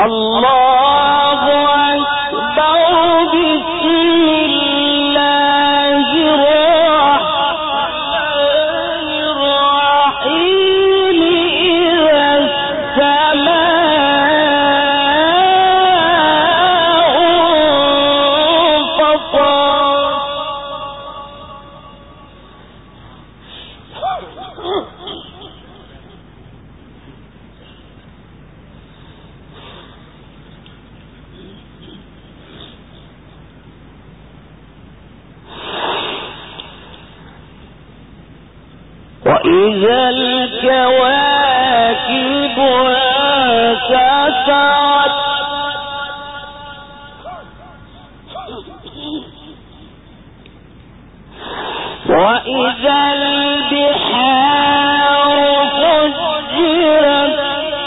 وإذا الكواكب انتثرت وإذا البحار فجرت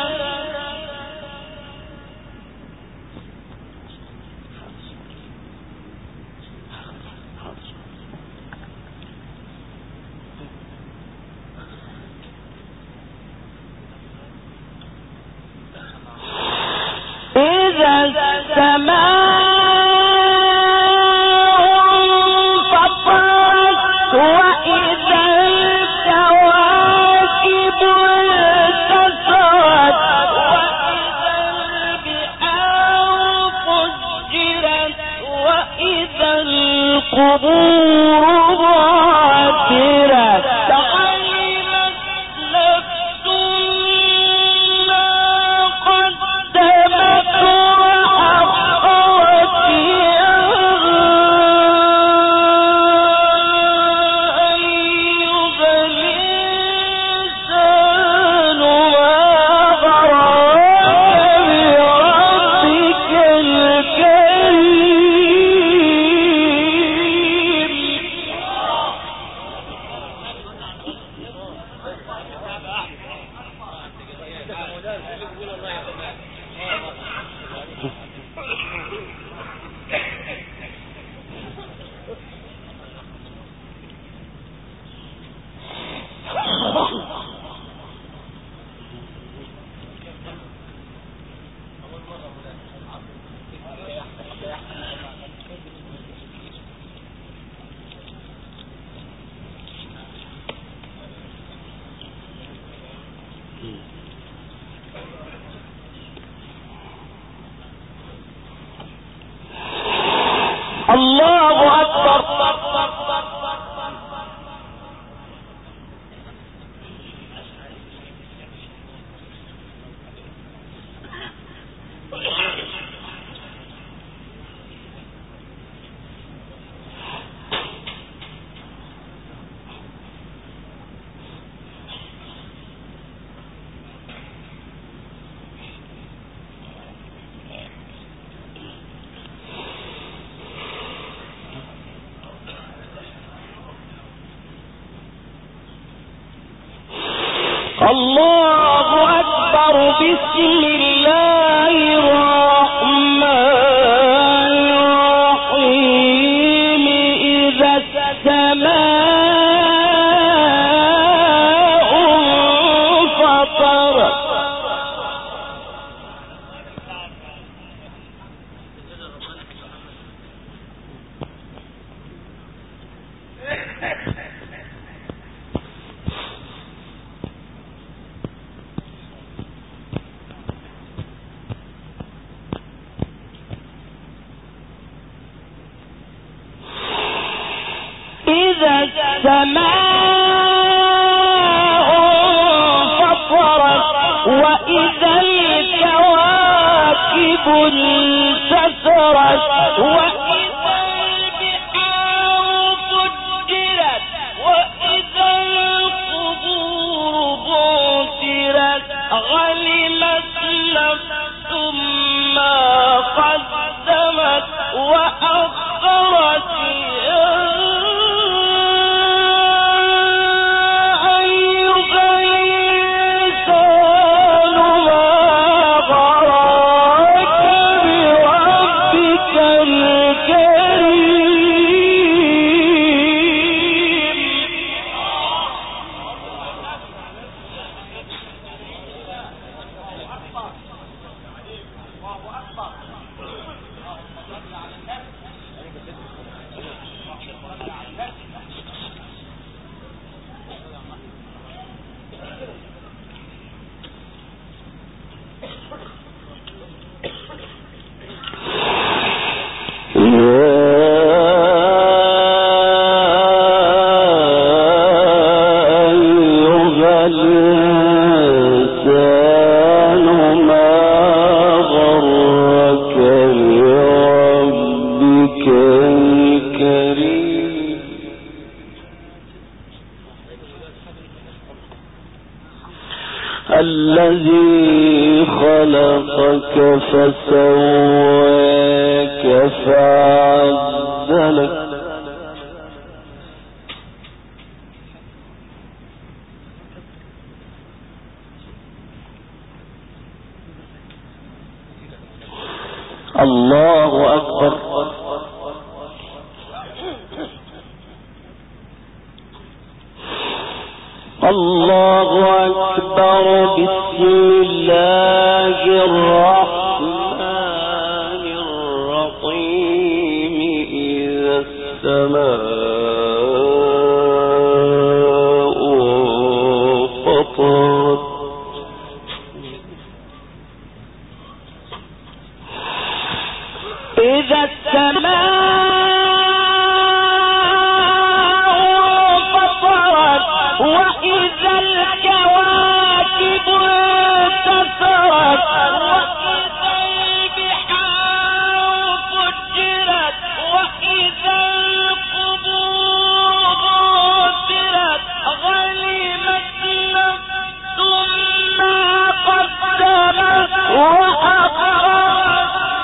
إذا السماء انفطرت وإذا الكواكب انتثرت وإذا البحار فجرت وإذا القبور بعثرت الله أكبر. الله أكبر. بسم الله الرحمن الرحيم. إذا السماء انفطرت إذا السماء انفطرت وإذا الكواكب انتثرت وإذا البحار فجرت وإذا القبور بعثرت علمت نفس ما قدمت وأخرت الذي خلقك فسواك فعدلك الله أكبر. الله أكبر. بسم الله الرحمن الرحيم. إذا السماء انفطرت إذا السماء انفطرت وإذا الكواكب انتثرت وإذا البحار فجرت وإذا القبور بعثرت علمت نفس ما قدمت وأخرت.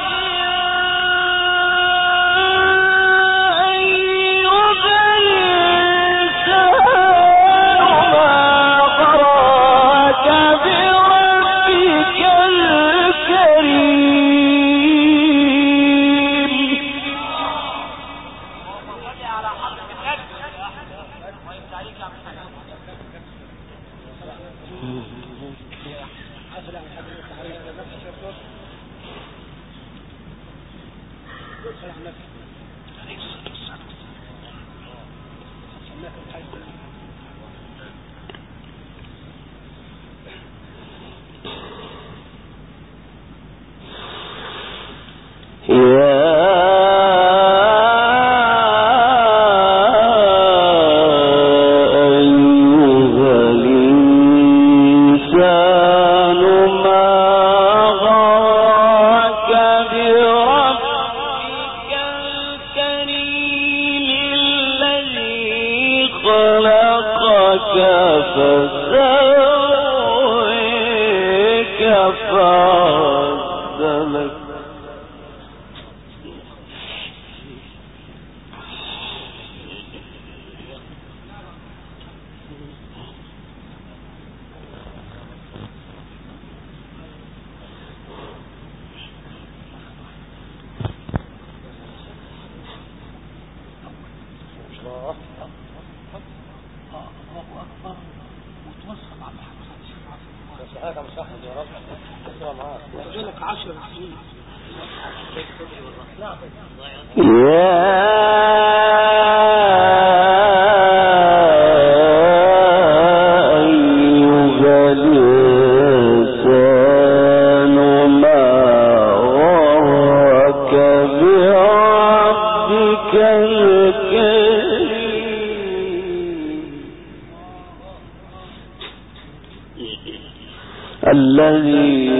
الذي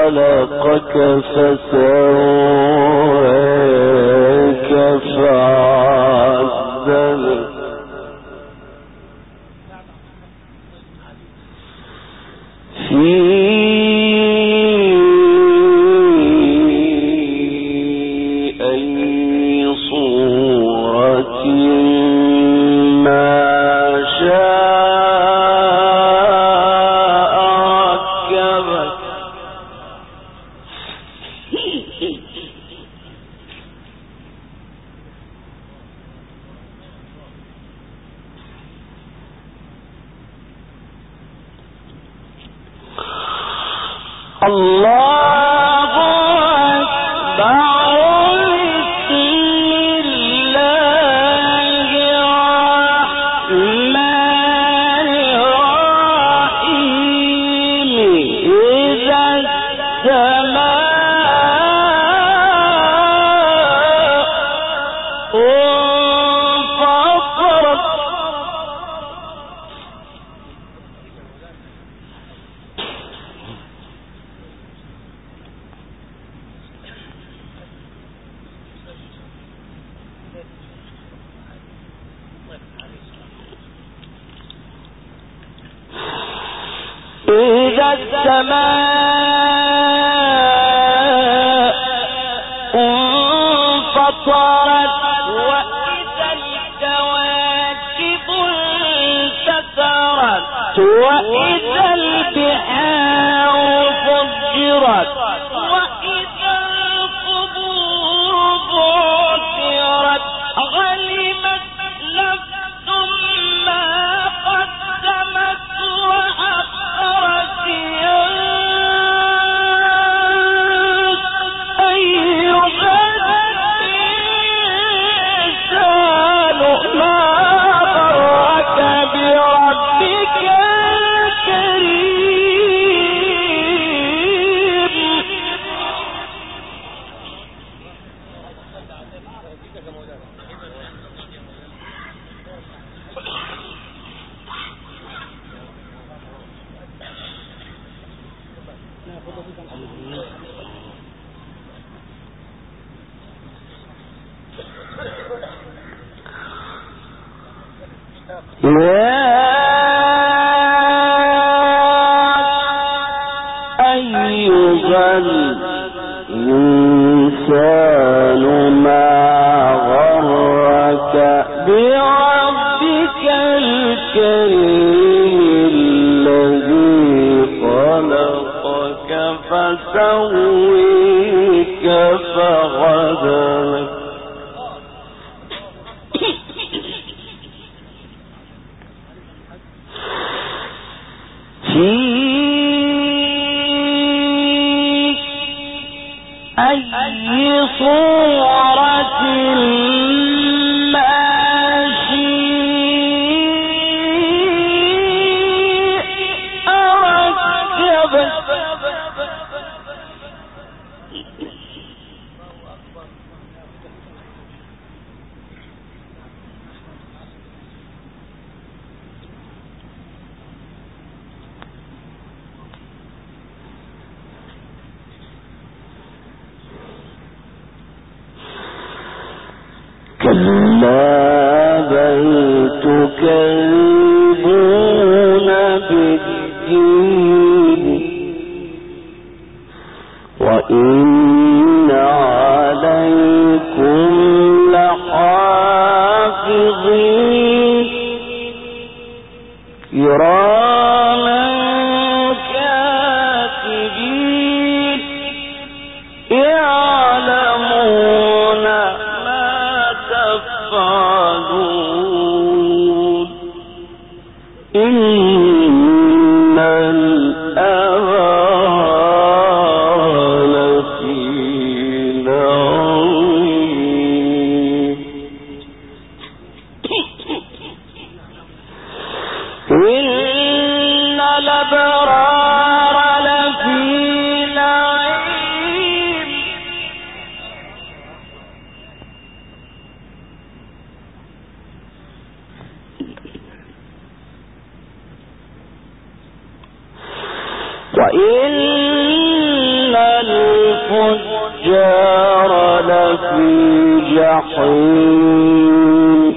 خلقك فسواك فعدلك في أي صورة ما وإذا السماء انفطرت وإذا الكواكب انتثرت وإذا البحار فجرت وإذا القبور بعثرت علمت نفس ما قدمت وأخرت يا أيها الإنسان ما غرك بربك الكريم. يا أيها الإنسان ما غرك بربك الكريم الذي خلقك فسويك فعدلك في أي صورة ما شاء ركبك كلا بل تكذبون بالدين وإن عليكم لحافظين كراما كاتبين يعلمون تفعلون إن الأبرار لفي نعيم إن الأبرار لفي نعيم وإن الفجار لفي جحيم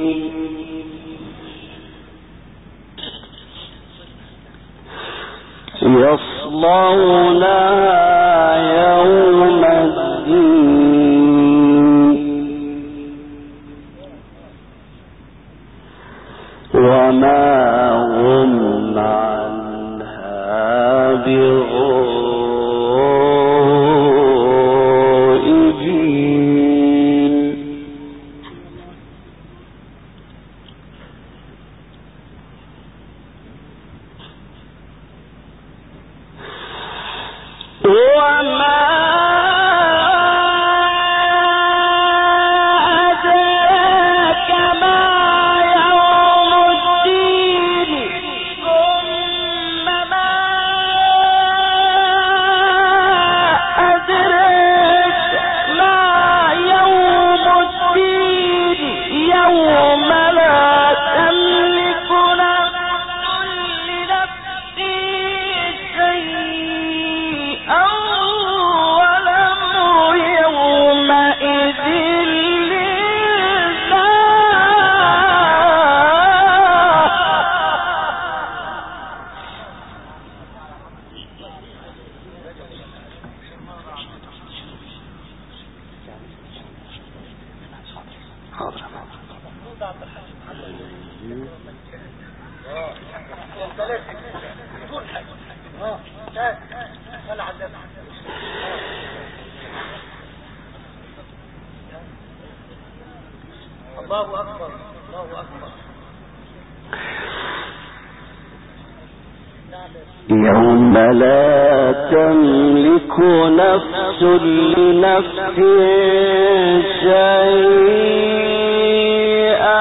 يصلونها يوم الدين وما هم عنها بغائبين وما أدراك ما يوم الدين ثم ما الله أكبر الله أكبر. يوم لا تملك نفس لنفس شيئا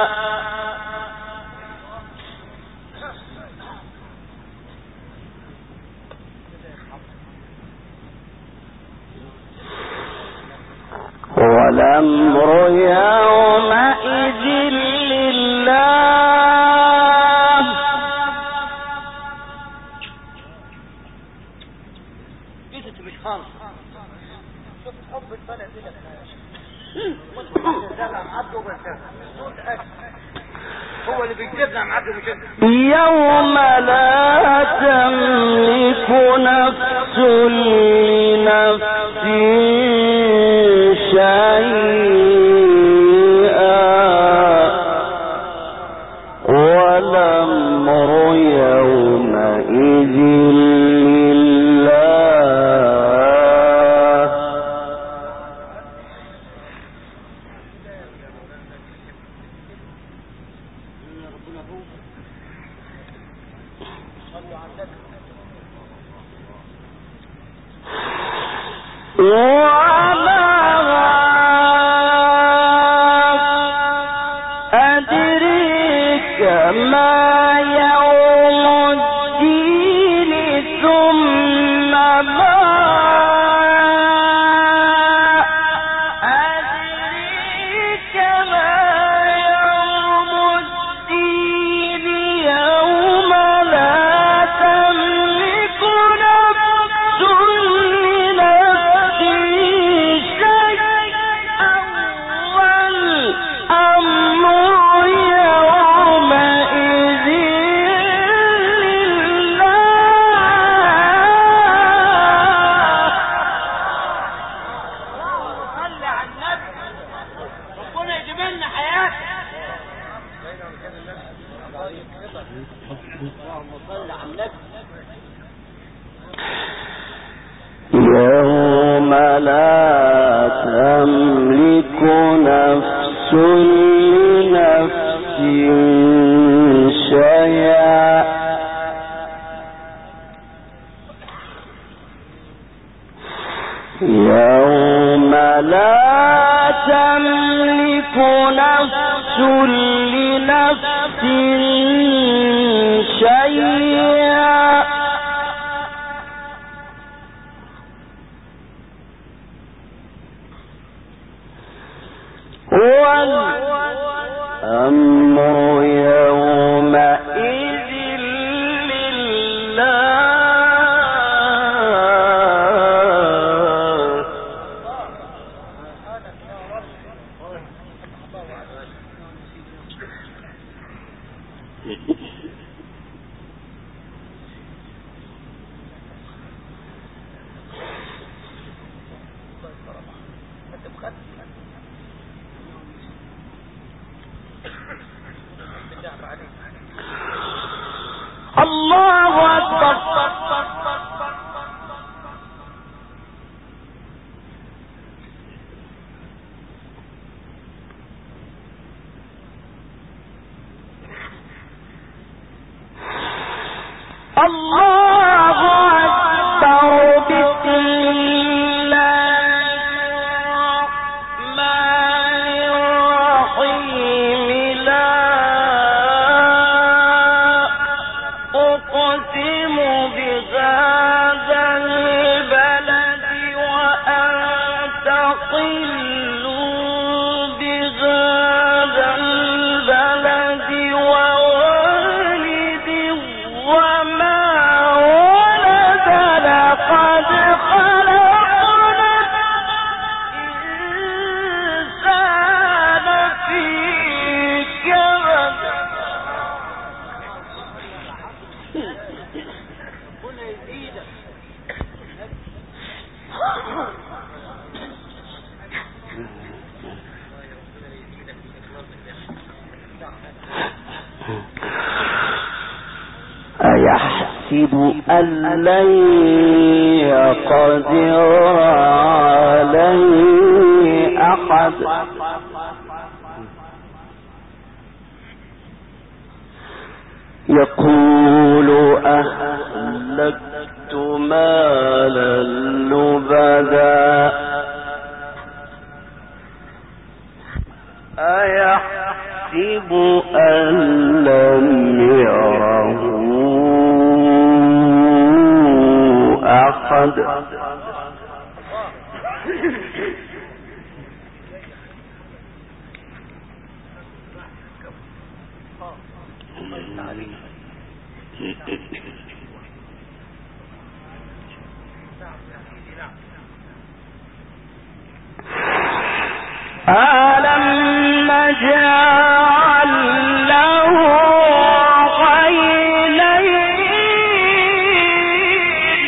والأمر يومئذ لله. هو اللي بيجيبنا عم عبده مشكلة. يوم لا تملك نفس لنفس شيئا والأمر يومئذ أدريك ما يوم الدين ثم ما أدريك ما يوم الدين يوم لا تملك نفس لنفس شيئا والأمر يومئذ لله. صلي على النبي ربنا يجيب لنا حياتك. اللهم صل على النبي. يوم لا تملك نفس لنفس شيئا يوم لا تملك نفس لنفس شيئا والأمر يومئذ لله. الله أكبر. الله أكبر. بسم الله الرحمن الرحيم. لا أقسم بهذا البلد وأنت حل بهذا البلد ووالد وما أيحسب أن لن يقدر عليه أحد يقول أهلكت مالا لبدا أيحسب أن لم يره أحد ألم نجعل له عينين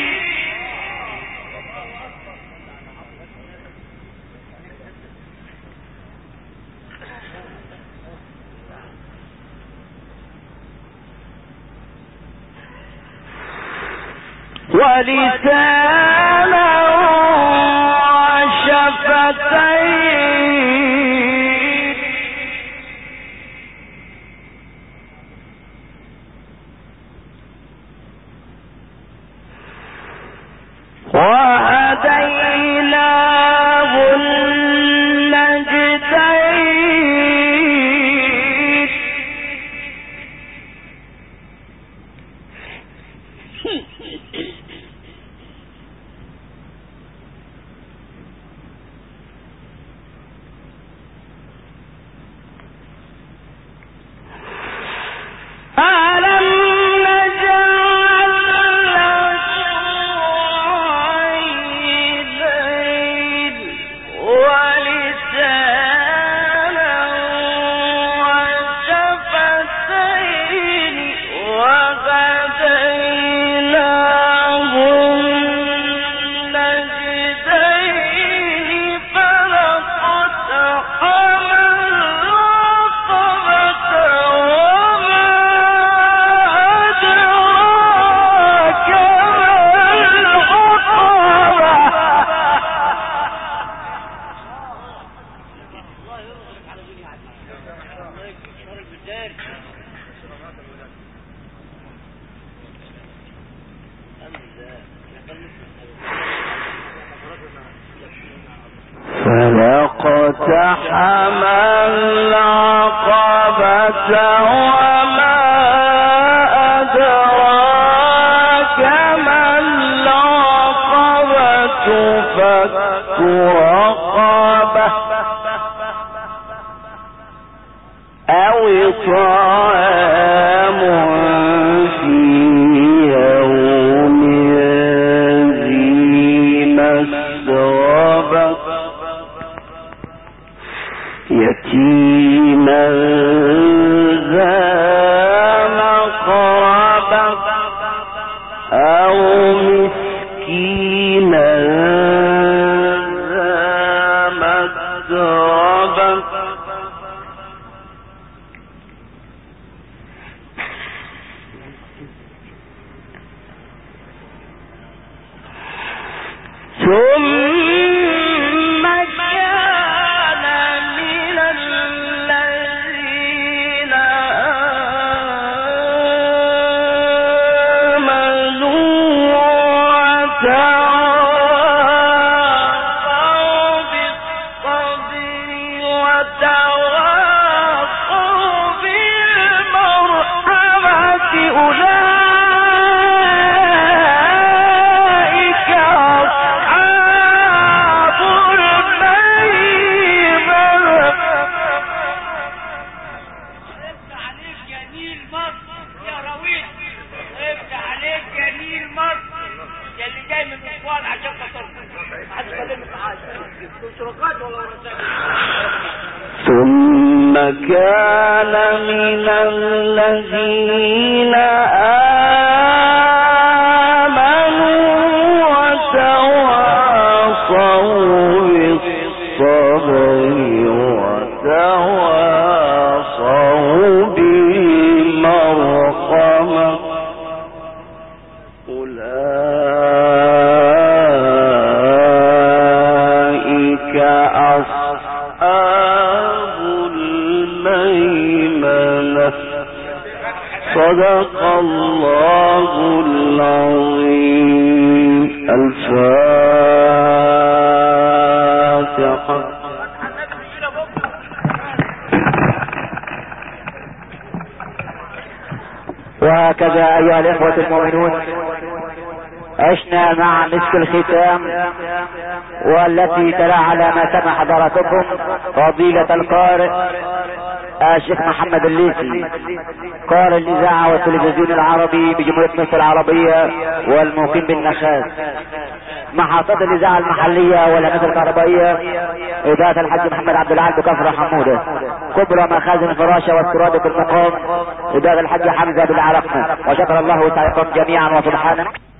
ولسانا وشفتين وهديناه النجدين ألم نجعل له عينين ولسانا وشفتين وهديناه النجدين فلاقتحم العقبة وما أدراك ما العقبة فلاقتحم العقبة وما أدراك ما العقبة فك رقبة أو إطعام في يوم ذي مسغبة يتيما ذا مقربة أو مسكينا ذا متربة ثم كان من الذين آمنوا وتواصوا بالصبر وتواصوا بالمرحمة أولئك أصحاب الميمنة افتح عليك جميل مصر يا رويح، افتح عليك جميل مصر يا اللي جاي من اسوان عشان خاطر محدش كلمك حاجه شركات ولا رسائل. ثم كان من الذين آمنوا وتواصوا بالصبر وتواصوا بالمرحمة صدق الله العظيم. الفاتحة. وهكذا أيها الإخوة المؤمنون عشنا مع مسك الختام، والتي تلا على ما سمع حضراتكم فضيلة القارئ الشيخ محمد الليثي، قارئ الإذاعة والتلفزيون العربي بجمهورية مصر العربية والمقيم بالنخاس، محطات الإذاعة المحلية والأمانة الكهربائية، إدارة الحاج محمد عبد العال بكفر حمودة، كبرى مخازن الفراشة والسرادة المقام، إدارة الحاج حمزة بالعرقنة. وشكر الله تعالى جميعا وسبحانه.